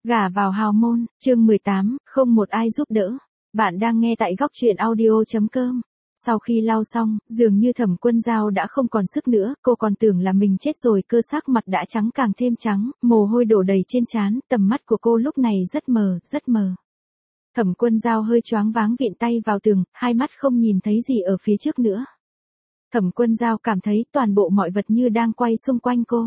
Gả vào hào môn, chương 18, không một ai giúp đỡ. Bạn đang nghe tại góc truyện audio.com. Sau khi lau xong, dường như Thẩm Quân Dao đã không còn sức nữa, cô còn tưởng là mình chết rồi, cơ sắc mặt đã trắng càng thêm trắng, mồ hôi đổ đầy trên trán, tầm mắt của cô lúc này rất mờ, rất mờ. Thẩm Quân Dao hơi choáng váng vịn tay vào tường, hai mắt không nhìn thấy gì ở phía trước nữa. Thẩm Quân Dao cảm thấy toàn bộ mọi vật như đang quay xung quanh cô.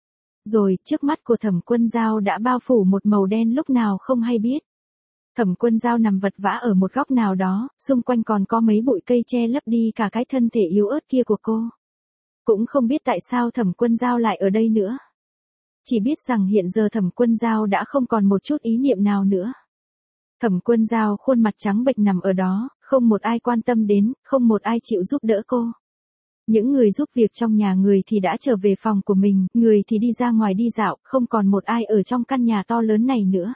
Rồi, trước mắt của Thẩm Quân Dao đã bao phủ một màu đen lúc nào không hay biết. Thẩm Quân Dao nằm vật vã ở một góc nào đó, xung quanh còn có mấy bụi cây che lấp đi cả cái thân thể yếu ớt kia của cô. Cũng không biết tại sao Thẩm Quân Dao lại ở đây nữa. Chỉ biết rằng hiện giờ Thẩm Quân Dao đã không còn một chút ý niệm nào nữa. Thẩm Quân Dao khuôn mặt trắng bệch nằm ở đó, không một ai quan tâm đến, không một ai chịu giúp đỡ cô. Những người giúp việc trong nhà người thì đã trở về phòng của mình, người thì đi ra ngoài đi dạo, không còn một ai ở trong căn nhà to lớn này nữa.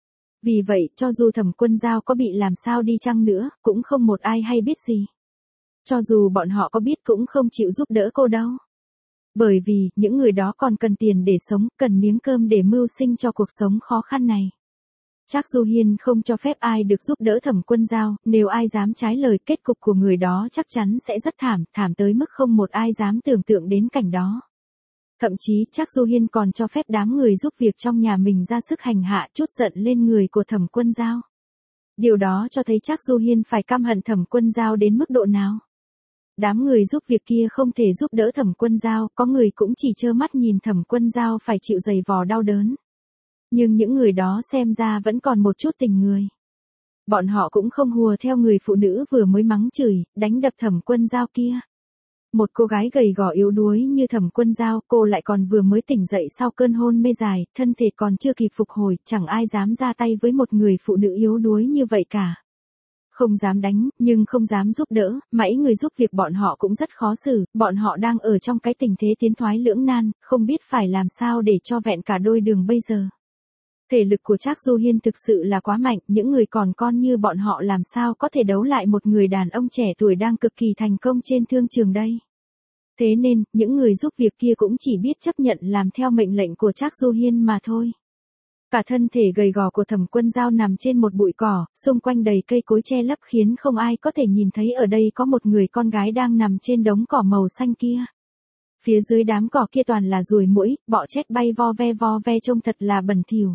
Vì vậy, cho dù Thẩm Quân Dao có bị làm sao đi chăng nữa, cũng không một ai hay biết gì. Cho dù bọn họ có biết cũng không chịu giúp đỡ cô đâu. Bởi vì, những người đó còn cần tiền để sống, cần miếng cơm để mưu sinh cho cuộc sống khó khăn này. Trác Du Hiên không cho phép ai được giúp đỡ Thẩm Quân Dao, nếu ai dám trái lời kết cục của người đó chắc chắn sẽ rất thảm, thảm tới mức không một ai dám tưởng tượng đến cảnh đó. Thậm chí Trác Du Hiên còn cho phép đám người giúp việc trong nhà mình ra sức hành hạ trút giận lên người của Thẩm Quân Dao. Điều đó cho thấy Trác Du Hiên phải căm hận Thẩm Quân Dao đến mức độ nào. Đám người giúp việc kia không thể giúp đỡ Thẩm Quân Dao, có người cũng chỉ trơ mắt nhìn Thẩm Quân Dao phải chịu giày vò đau đớn. Nhưng những người đó xem ra vẫn còn một chút tình người. Bọn họ cũng không hùa theo người phụ nữ vừa mới mắng chửi, đánh đập Thẩm Quân Dao kia. Một cô gái gầy gò yếu đuối như Thẩm Quân Dao, cô lại còn vừa mới tỉnh dậy sau cơn hôn mê dài, thân thể còn chưa kịp phục hồi, chẳng ai dám ra tay với một người phụ nữ yếu đuối như vậy cả. Không dám đánh, nhưng không dám giúp đỡ, mãi người giúp việc bọn họ cũng rất khó xử, bọn họ đang ở trong cái tình thế tiến thoái lưỡng nan, không biết phải làm sao để cho vẹn cả đôi đường bây giờ. Thể lực của Trác Du Hiên thực sự là quá mạnh, những người còn con như bọn họ làm sao có thể đấu lại một người đàn ông trẻ tuổi đang cực kỳ thành công trên thương trường đây. Thế nên, những người giúp việc kia cũng chỉ biết chấp nhận làm theo mệnh lệnh của Trác Du Hiên mà thôi. Cả thân thể gầy gò của Thẩm Quân Dao nằm trên một bụi cỏ, xung quanh đầy cây cối che lấp khiến không ai có thể nhìn thấy ở đây có một người con gái đang nằm trên đống cỏ màu xanh kia. Phía dưới đám cỏ kia toàn là ruồi muỗi, bọ chét bay vo ve trông thật là bẩn thỉu.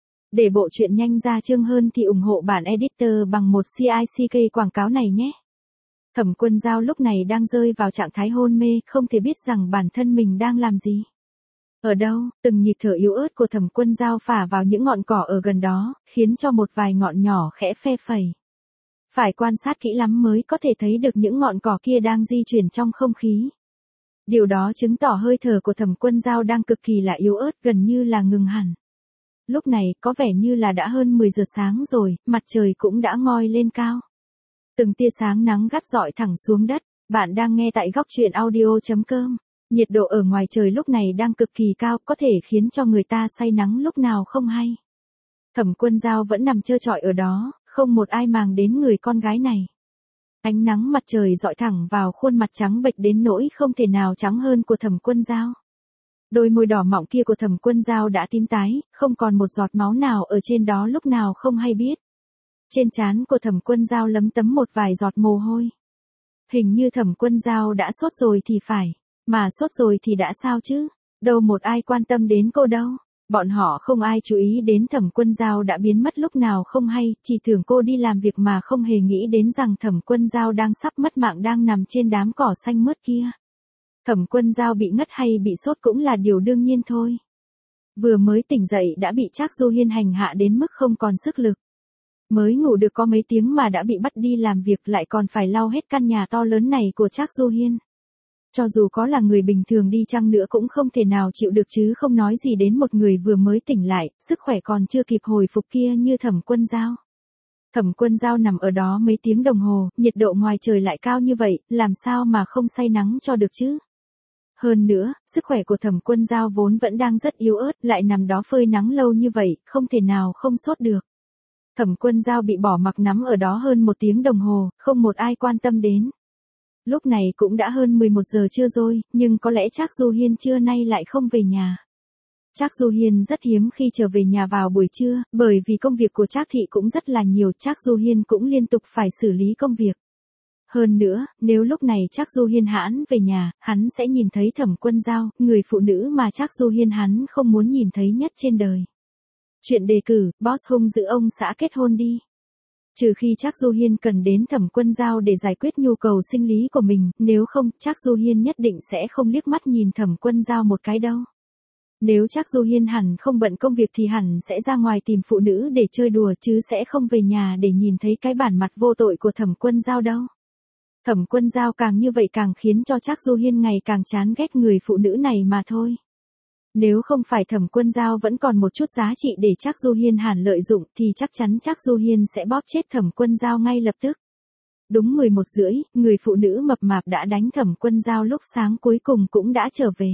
Để bộ truyện nhanh ra chương hơn thì ủng hộ bản editor bằng một CICK quảng cáo này nhé. Thẩm Quân Dao lúc này đang rơi vào trạng thái hôn mê, không thể biết rằng bản thân mình đang làm gì. Ở đâu, từng nhịp thở yếu ớt của Thẩm Quân Dao phả vào những ngọn cỏ ở gần đó, khiến cho một vài ngọn nhỏ khẽ phe phẩy. Phải quan sát kỹ lắm mới có thể thấy được những ngọn cỏ kia đang di chuyển trong không khí. Điều đó chứng tỏ hơi thở của Thẩm Quân Dao đang cực kỳ là yếu ớt, gần như là ngừng hẳn. Lúc này, có vẻ như là đã hơn 10 giờ sáng rồi, mặt trời cũng đã ngoi lên cao. Từng tia sáng nắng gắt rọi thẳng xuống đất, bạn đang nghe tại góc truyện audio.com. Nhiệt độ ở ngoài trời lúc này đang cực kỳ cao, có thể khiến cho người ta say nắng lúc nào không hay. Thẩm Quân Dao vẫn nằm trơ trọi ở đó, không một ai màng đến người con gái này. Ánh nắng mặt trời rọi thẳng vào khuôn mặt trắng bệch đến nỗi không thể nào trắng hơn của Thẩm Quân Dao. Đôi môi đỏ mọng kia của Thẩm Quân Dao đã tím tái, không còn một giọt máu nào ở trên đó lúc nào không hay biết. Trên trán của Thẩm Quân Dao lấm tấm một vài giọt mồ hôi. Hình như Thẩm Quân Dao đã sốt rồi thì phải, mà sốt rồi thì đã sao chứ, đâu một ai quan tâm đến cô đâu. Bọn họ không ai chú ý đến Thẩm Quân Dao đã biến mất lúc nào không hay, chỉ tưởng cô đi làm việc mà không hề nghĩ đến rằng Thẩm Quân Dao đang sắp mất mạng đang nằm trên đám cỏ xanh mướt kia. Thẩm Quân Dao bị ngất hay bị sốt cũng là điều đương nhiên thôi. Vừa mới tỉnh dậy đã bị Trác Du Hiên hành hạ đến mức không còn sức lực. Mới ngủ được có mấy tiếng mà đã bị bắt đi làm việc, lại còn phải lau hết căn nhà to lớn này của Trác Du Hiên. Cho dù có là người bình thường đi chăng nữa cũng không thể nào chịu được, chứ không nói gì đến một người vừa mới tỉnh lại, sức khỏe còn chưa kịp hồi phục kia như Thẩm Quân Dao. Thẩm Quân Dao nằm ở đó mấy tiếng đồng hồ, nhiệt độ ngoài trời lại cao như vậy, làm sao mà không say nắng cho được chứ? Hơn nữa, sức khỏe của Thẩm Quân Dao vốn vẫn đang rất yếu ớt, lại nằm đó phơi nắng lâu như vậy, không thể nào không sốt được. Thẩm Quân Dao bị bỏ mặc nằm ở đó hơn 1 tiếng đồng hồ, không một ai quan tâm đến. Lúc này cũng đã hơn 11 giờ trưa rồi, nhưng có lẽ Trác Du Hiên trưa nay lại không về nhà. Trác Du Hiên rất hiếm khi trở về nhà vào buổi trưa, bởi vì công việc của Trác thị cũng rất là nhiều, Trác Du Hiên cũng liên tục phải xử lý công việc. Hơn nữa, nếu lúc này Trác Du Hiên hãn về nhà, hắn sẽ nhìn thấy Thẩm Quân Giao, người phụ nữ mà Trác Du Hiên hắn không muốn nhìn thấy nhất trên đời. Chuyện đề cử, boss hung giữ ông xã kết hôn đi. Trừ khi Trác Du Hiên cần đến Thẩm Quân Giao để giải quyết nhu cầu sinh lý của mình, nếu không, Trác Du Hiên nhất định sẽ không liếc mắt nhìn Thẩm Quân Giao một cái đâu. Nếu Trác Du Hiên hẳn không bận công việc thì hẳn sẽ ra ngoài tìm phụ nữ để chơi đùa chứ sẽ không về nhà để nhìn thấy cái bản mặt vô tội của Thẩm Quân Giao đâu. Thẩm Quân Giao càng như vậy càng khiến cho Trác Du Hiên ngày càng chán ghét người phụ nữ này mà thôi. Nếu không phải Thẩm Quân Giao vẫn còn một chút giá trị để Trác Du Hiên hàn lợi dụng thì chắc chắn Trác Du Hiên sẽ bóp chết Thẩm Quân Giao ngay lập tức. Đúng 11:30, người phụ nữ mập mạp đã đánh Thẩm Quân Giao lúc sáng cuối cùng cũng đã trở về.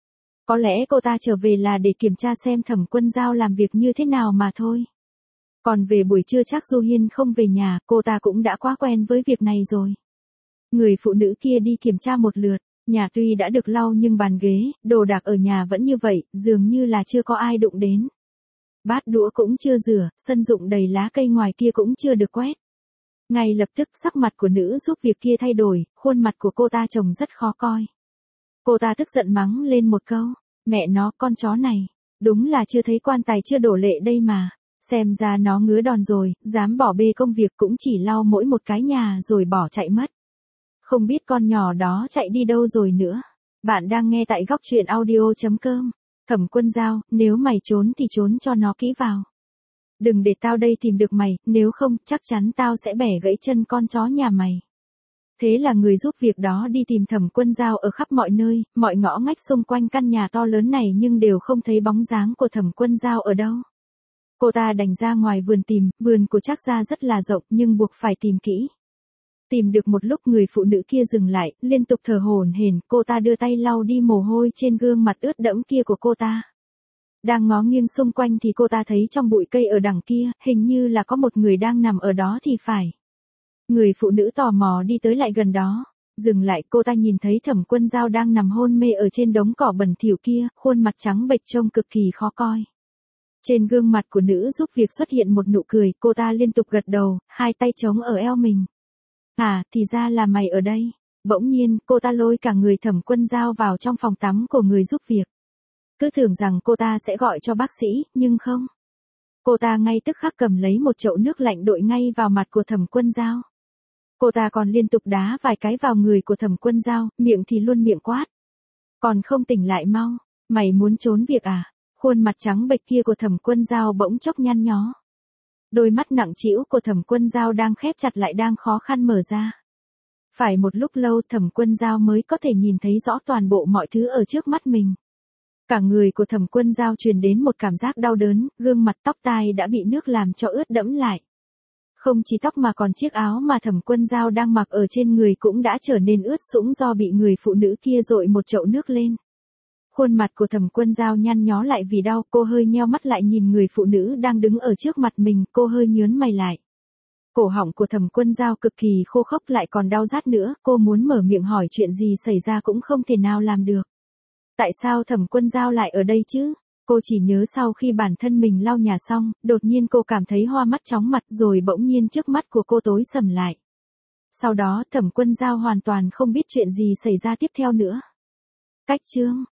Có lẽ cô ta trở về là để kiểm tra xem Thẩm Quân Giao làm việc như thế nào mà thôi. Còn về buổi trưa Trác Du Hiên không về nhà, cô ta cũng đã quá quen với việc này rồi. Người phụ nữ kia đi kiểm tra một lượt, nhà tuy đã được lau nhưng bàn ghế, đồ đạc ở nhà vẫn như vậy, dường như là chưa có ai đụng đến. Bát đũa cũng chưa rửa, sân rụng đầy lá cây ngoài kia cũng chưa được quét. Ngay lập tức sắc mặt của nữ giúp việc kia thay đổi, khuôn mặt của cô ta trông rất khó coi. Cô ta tức giận mắng lên một câu, mẹ nó con chó này, đúng là chưa thấy quan tài chưa đổ lệ đây mà, xem ra nó ngứa đòn rồi, dám bỏ bê công việc cũng chỉ lau mỗi một cái nhà rồi bỏ chạy mất. Không biết con nhỏ đó chạy đi đâu rồi nữa. Bạn đang nghe tại góc truyện audio.com. Thẩm Quân Giao, nếu mày trốn thì trốn cho nó kỹ vào. Đừng để tao đây tìm được mày, nếu không, chắc chắn tao sẽ bẻ gãy chân con chó nhà mày. Thế là người giúp việc đó đi tìm Thẩm Quân Giao ở khắp mọi nơi, mọi ngõ ngách xung quanh căn nhà to lớn này nhưng đều không thấy bóng dáng của Thẩm Quân Giao ở đâu. Cô ta đành ra ngoài vườn tìm, vườn của Trác gia rất là rộng nhưng buộc phải tìm kỹ. Tìm được một lúc người phụ nữ kia dừng lại, liên tục thở hổn hển, cô ta đưa tay lau đi mồ hôi trên gương mặt ướt đẫm kia của cô ta. Đang ngó nghiêng xung quanh thì cô ta thấy trong bụi cây ở đằng kia, hình như là có một người đang nằm ở đó thì phải. Người phụ nữ tò mò đi tới lại gần đó. Dừng lại, cô ta nhìn thấy Thẩm Quân Giao đang nằm hôn mê ở trên đống cỏ bẩn thỉu kia, khuôn mặt trắng bệch trông cực kỳ khó coi. Trên gương mặt của nữ giúp việc xuất hiện một nụ cười, cô ta liên tục gật đầu, hai tay chống ở eo mình. À, thì ra là mày ở đây. Bỗng nhiên, cô ta lôi cả người Thẩm Quân Giao vào trong phòng tắm của người giúp việc. Cứ tưởng rằng cô ta sẽ gọi cho bác sĩ, nhưng không. Cô ta ngay tức khắc cầm lấy một chậu nước lạnh đội ngay vào mặt của Thẩm Quân Giao. Cô ta còn liên tục đá vài cái vào người của Thẩm Quân Giao, miệng thì luôn miệng quát. Còn không tỉnh lại mau, mày muốn trốn việc à? Khuôn mặt trắng bệch kia của Thẩm Quân Giao bỗng chốc nhăn nhó. Đôi mắt nặng trĩu của Thẩm Quân Giao đang khép chặt lại đang khó khăn mở ra. Phải một lúc lâu Thẩm Quân Giao mới có thể nhìn thấy rõ toàn bộ mọi thứ ở trước mắt mình. Cả người của Thẩm Quân Giao truyền đến một cảm giác đau đớn, gương mặt tóc tai đã bị nước làm cho ướt đẫm lại. Không chỉ tóc mà còn chiếc áo mà Thẩm Quân Giao đang mặc ở trên người cũng đã trở nên ướt sũng do bị người phụ nữ kia dội một chậu nước lên. Khuôn mặt của Thẩm Quân Giao nhăn nhó lại vì đau, cô hơi nheo mắt lại nhìn người phụ nữ đang đứng ở trước mặt mình, cô hơi nhớn mày lại. Cổ họng của Thẩm Quân Giao cực kỳ khô khốc lại còn đau rát nữa, cô muốn mở miệng hỏi chuyện gì xảy ra cũng không thể nào làm được. Tại sao Thẩm Quân Giao lại ở đây chứ? Cô chỉ nhớ sau khi bản thân mình lau nhà xong, đột nhiên cô cảm thấy hoa mắt chóng mặt rồi bỗng nhiên trước mắt của cô tối sầm lại. Sau đó Thẩm Quân Giao hoàn toàn không biết chuyện gì xảy ra tiếp theo nữa. Cách chương